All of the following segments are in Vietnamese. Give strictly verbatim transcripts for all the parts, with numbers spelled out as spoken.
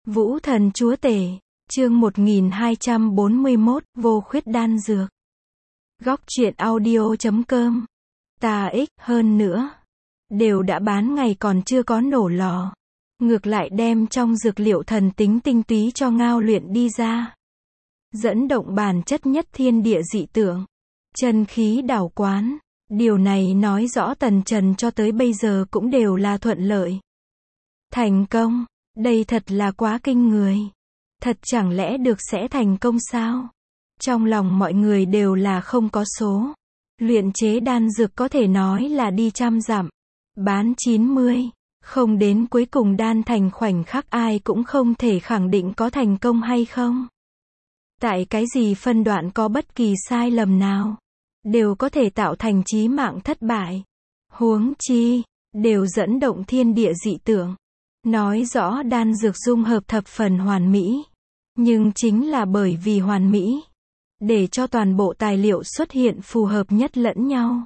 Vũ thần chúa tể, chương một nghìn hai trăm bốn mươi mốt, vô khuyết đan dược. Góc truyện audio chấm com. Ta ích, hơn nữa. Đều đã bán ngày còn chưa có nổ lò. Ngược lại đem trong dược liệu thần tính tinh túy cho ngao luyện đi ra. Dẫn động bản chất nhất thiên địa dị tượng. Chân khí đảo quán. Điều này nói rõ Tần Trần cho tới bây giờ cũng đều là thuận lợi. Thành công. Đây thật là quá kinh người. Thật chẳng lẽ được sẽ thành công sao? Trong lòng mọi người đều là không có số. Luyện chế đan dược có thể nói là đi trăm dặm. Bán chín mươi. Không đến cuối cùng đan thành khoảnh khắc ai cũng không thể khẳng định có thành công hay không. Tại cái gì phân đoạn có bất kỳ sai lầm nào. Đều có thể tạo thành chí mạng thất bại. Huống chi. Đều dẫn động thiên địa dị tượng. Nói rõ đan dược dung hợp thập phần hoàn mỹ. Nhưng chính là bởi vì hoàn mỹ. Để cho toàn bộ tài liệu xuất hiện phù hợp nhất lẫn nhau.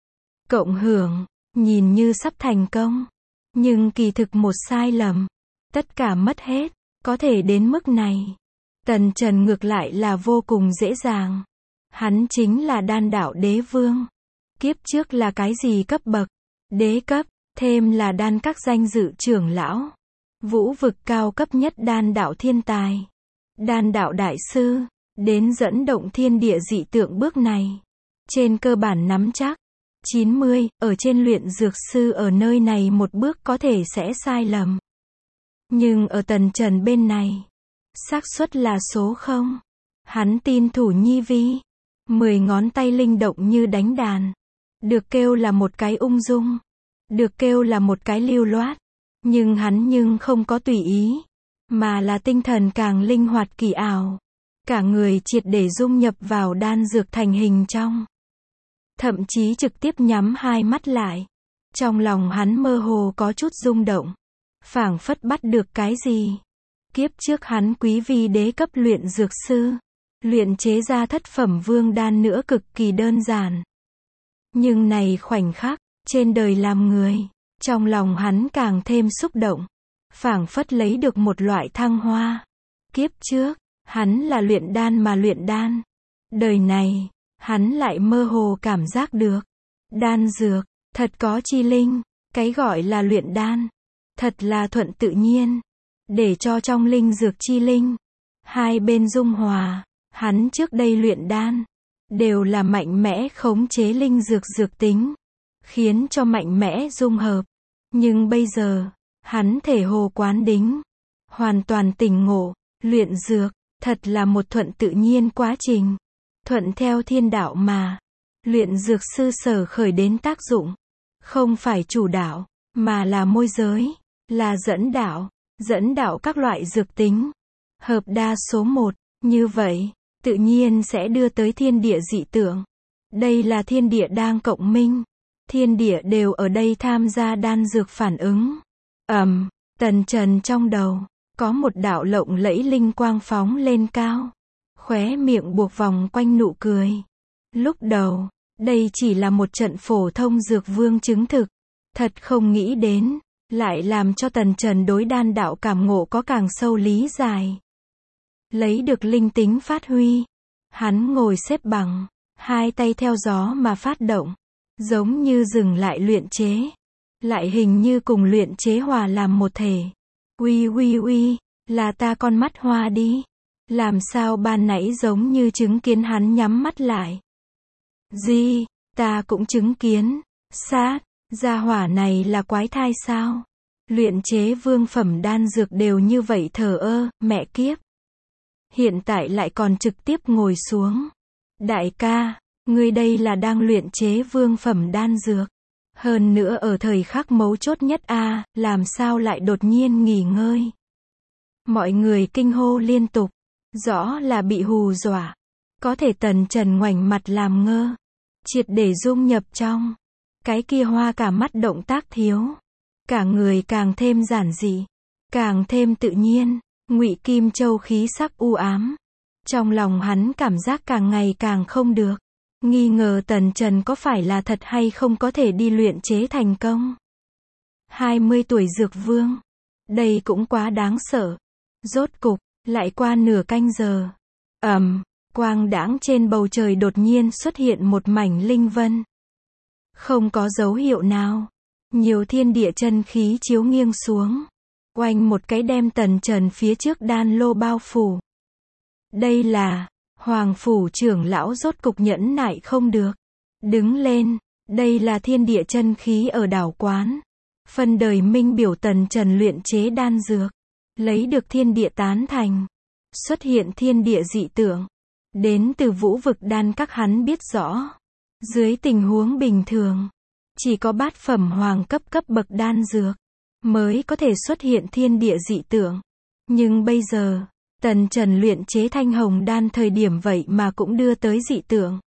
Cộng hưởng, nhìn như sắp thành công. Nhưng kỳ thực một sai lầm. Tất cả mất hết, có thể đến mức này. Tần Trần ngược lại là vô cùng dễ dàng. Hắn chính là đan đạo đế vương. Kiếp trước là cái gì cấp bậc? Đế cấp. Thêm là đan các danh dự trưởng lão. Vũ vực cao cấp nhất đan đạo thiên tài. Đan đạo đại sư. Đến dẫn động thiên địa dị tượng bước này. Trên cơ bản nắm chắc. chín mươi, ở trên luyện dược sư ở nơi này một bước có thể sẽ sai lầm. Nhưng ở Tần Trần bên này. Xác suất là số không. Hắn tin thủ nhi vi. Mười ngón tay linh động như đánh đàn. Được kêu là một cái ung dung. Được kêu là một cái lưu loát. Nhưng hắn nhưng không có tùy ý. Mà là tinh thần càng linh hoạt kỳ ảo. Cả người triệt để dung nhập vào đan dược thành hình trong. Thậm chí trực tiếp nhắm hai mắt lại. Trong lòng hắn mơ hồ có chút rung động. Phảng phất bắt được cái gì. Kiếp trước hắn quý vi đế cấp luyện dược sư. Luyện chế ra thất phẩm vương đan nữa cực kỳ đơn giản. Nhưng này khoảnh khắc. Trên đời làm người, trong lòng hắn càng thêm xúc động, phảng phất lấy được một loại thăng hoa. Kiếp trước, hắn là luyện đan mà luyện đan. Đời này, hắn lại mơ hồ cảm giác được. Đan dược, thật có chi linh, cái gọi là luyện đan, thật là thuận tự nhiên. Để cho trong linh dược chi linh, hai bên dung hòa, hắn trước đây luyện đan, đều là mạnh mẽ khống chế linh dược dược tính. Khiến cho mạnh mẽ dung hợp. Nhưng bây giờ, hắn thể hồ quán đính. Hoàn toàn tỉnh ngộ, luyện dược, thật là một thuận tự nhiên quá trình. Thuận theo thiên đạo mà. Luyện dược sư sở khởi đến tác dụng. Không phải chủ đạo, mà là môi giới, là dẫn đạo, dẫn đạo các loại dược tính. Hợp đa số một, như vậy, tự nhiên sẽ đưa tới thiên địa dị tượng. Đây là thiên địa đang cộng minh. Thiên địa đều ở đây tham gia đan dược phản ứng. Ầm, um, Tần Trần trong đầu, có một đạo lộng lẫy linh quang phóng lên cao. Khóe miệng buộc vòng quanh nụ cười. Lúc đầu, đây chỉ là một trận phổ thông dược vương chứng thực. Thật không nghĩ đến, lại làm cho Tần Trần đối đan đạo cảm ngộ có càng sâu lý giải. Lấy được linh tính phát huy. Hắn ngồi xếp bằng, hai tay theo gió mà phát động. Giống như dừng lại luyện chế. Lại hình như cùng luyện chế hòa làm một thể. Uy uy uy, là ta con mắt hoa đi. Làm sao ban nãy giống như chứng kiến hắn nhắm mắt lại. Gì, ta cũng chứng kiến. Sát, gia hỏa này là quái thai sao? Luyện chế vương phẩm đan dược đều như vậy thờ ơ, mẹ kiếp. Hiện tại lại còn trực tiếp ngồi xuống. Đại ca. Ngươi đây là đang luyện chế vương phẩm đan dược. Hơn nữa ở thời khắc mấu chốt nhất a, à, làm sao lại đột nhiên nghỉ ngơi. Mọi người kinh hô liên tục. Rõ là bị hù dọa. Có thể Tần Trần ngoảnh mặt làm ngơ. Triệt để dung nhập trong. Cái kia hoa cả mắt động tác thiếu. Cả người càng thêm giản dị. Càng thêm tự nhiên. Ngụy Kim Châu khí sắc u ám. Trong lòng hắn cảm giác càng ngày càng không được. Nghi ngờ Tần Trần có phải là thật hay không có thể đi luyện chế thành công. hai mươi tuổi dược vương. Đây cũng quá đáng sợ. Rốt cục, lại qua nửa canh giờ. Ầm, quang đãng trên bầu trời đột nhiên xuất hiện một mảnh linh vân. Không có dấu hiệu nào. Nhiều thiên địa chân khí chiếu nghiêng xuống. Oanh một cái đem Tần Trần phía trước đan lô bao phủ. Đây là, Hoàng phủ trưởng lão rốt cục nhẫn nại không được. Đứng lên, đây là thiên địa chân khí ở đảo quán. Phân đời minh biểu Tần Trần luyện chế đan dược. Lấy được thiên địa tán thành. Xuất hiện thiên địa dị tượng. Đến từ vũ vực đan các hắn biết rõ. Dưới tình huống bình thường, chỉ có bát phẩm hoàng cấp cấp bậc đan dược mới có thể xuất hiện thiên địa dị tượng. Nhưng bây giờ, Tần Trần luyện chế thanh hồng đan thời điểm vậy mà cũng đưa tới dị tượng.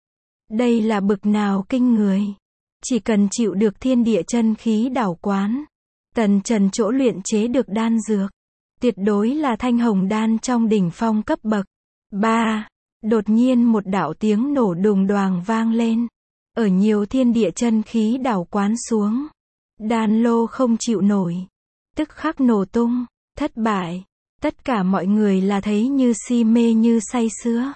Đây là bực nào kinh người. Chỉ cần chịu được thiên địa chân khí đảo quán, Tần Trần chỗ luyện chế được đan dược, tuyệt đối là thanh hồng đan trong đỉnh phong cấp bậc. Ba. Đột nhiên một đạo tiếng nổ đùng đoàng vang lên. Ở nhiều thiên địa chân khí đảo quán xuống. Đan lô không chịu nổi. Tức khắc nổ tung, thất bại. Tất cả mọi người là thấy như si mê như say sưa.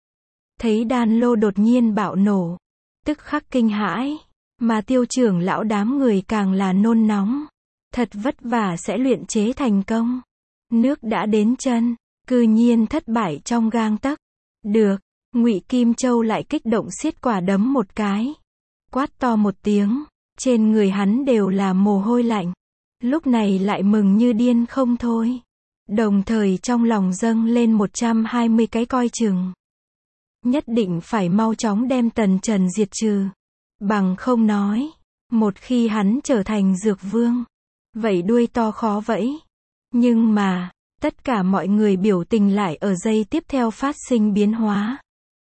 Thấy đan lô đột nhiên bạo nổ. Tức khắc kinh hãi. Mà Tiêu trưởng lão đám người càng là nôn nóng. Thật vất vả sẽ luyện chế thành công. Nước đã đến chân, cư nhiên thất bại trong gang tấc. Được, Ngụy Kim Châu lại kích động siết quả đấm một cái. Quát to một tiếng, trên người hắn đều là mồ hôi lạnh. Lúc này lại mừng như điên không thôi. Đồng thời trong lòng dâng lên một trăm hai mươi cái coi chừng. Nhất định phải mau chóng đem Tần Trần diệt trừ. Bằng không nói, một khi hắn trở thành dược vương, vậy đuôi to khó vẫy. Nhưng mà, tất cả mọi người biểu tình lại ở giây tiếp theo phát sinh biến hóa.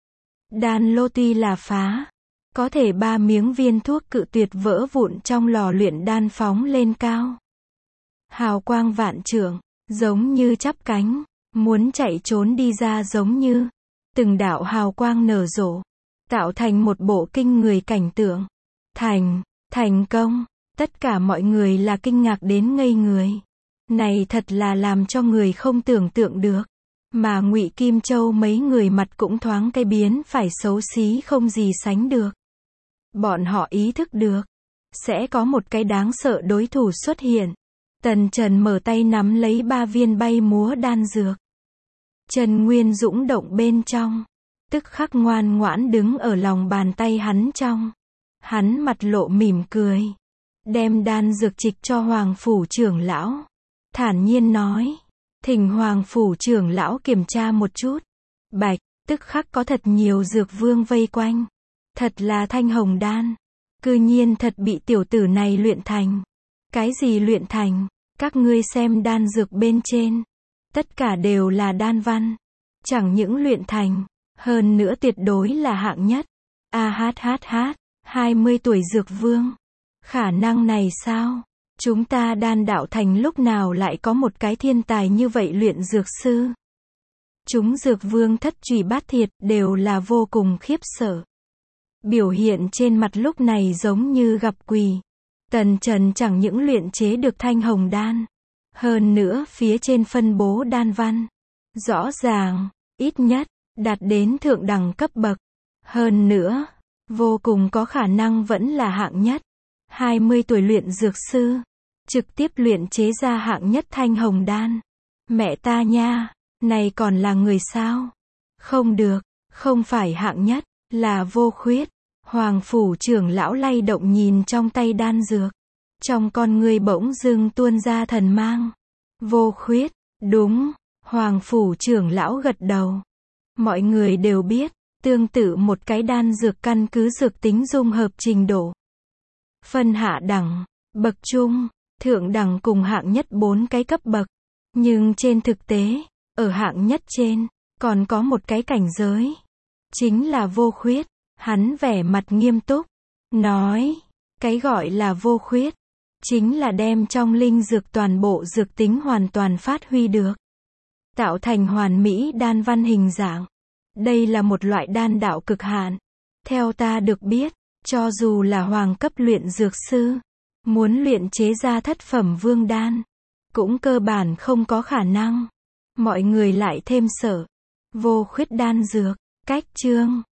Đan lô tuy là phá, có thể ba miếng viên thuốc cự tuyệt vỡ vụn trong lò luyện đan phóng lên cao. Hào quang vạn trượng, giống như chắp cánh, muốn chạy trốn đi ra giống như từng đạo hào quang nở rộ, tạo thành một bộ kinh người cảnh tượng. Thành, thành công, tất cả mọi người là kinh ngạc đến ngây người. Này thật là làm cho người không tưởng tượng được. Mà Ngụy Kim Châu mấy người mặt cũng thoáng cái biến phải xấu xí không gì sánh được. Bọn họ ý thức được, sẽ có một cái đáng sợ đối thủ xuất hiện. Tần Trần mở tay nắm lấy ba viên bay múa đan dược. Trần Nguyên dũng động bên trong, tức khắc ngoan ngoãn đứng ở lòng bàn tay hắn trong. Hắn mặt lộ mỉm cười, đem đan dược trịch cho Hoàng phủ trưởng lão. Thản nhiên nói, thỉnh Hoàng phủ trưởng lão kiểm tra một chút. Bạch, tức khắc có thật nhiều dược vương vây quanh. Thật là thanh hồng đan. Cư nhiên thật bị tiểu tử này luyện thành. Cái gì luyện thành? Các ngươi xem đan dược bên trên. Tất cả đều là đan văn. Chẳng những luyện thành, hơn nữa tuyệt đối là hạng nhất. A hát hát hát, hai mươi tuổi dược vương. Khả năng này sao? Chúng ta đan đạo thành lúc nào lại có một cái thiên tài như vậy luyện dược sư? Chúng dược vương thất truy bát thiệt đều là vô cùng khiếp sợ. Biểu hiện trên mặt lúc này giống như gặp quỷ. Tần Trần chẳng những luyện chế được thanh hồng đan, hơn nữa phía trên phân bố đan văn. Rõ ràng, ít nhất, đạt đến thượng đẳng cấp bậc. Hơn nữa, vô cùng có khả năng vẫn là hạng nhất. hai mươi tuổi luyện dược sư, trực tiếp luyện chế ra hạng nhất thanh hồng đan. Mẹ ta nha, này còn là người sao? Không được, không phải hạng nhất, là vô khuyết. Hoàng phủ trưởng lão lay động nhìn trong tay đan dược. Trong con người bỗng dưng tuôn ra thần mang. Vô khuyết, đúng, Hoàng phủ trưởng lão gật đầu. Mọi người đều biết, tương tự một cái đan dược căn cứ dược tính dung hợp trình độ. Phân hạ đẳng, bậc trung, thượng đẳng cùng hạng nhất bốn cái cấp bậc. Nhưng trên thực tế, ở hạng nhất trên, còn có một cái cảnh giới. Chính là vô khuyết. Hắn vẻ mặt nghiêm túc, nói, cái gọi là vô khuyết, chính là đem trong linh dược toàn bộ dược tính hoàn toàn phát huy được. Tạo thành hoàn mỹ đan văn hình dạng. Đây là một loại đan đạo cực hạn. Theo ta được biết, cho dù là hoàng cấp luyện dược sư, muốn luyện chế ra thất phẩm vương đan, cũng cơ bản không có khả năng. Mọi người lại thêm sợ. Vô khuyết đan dược. Cách chương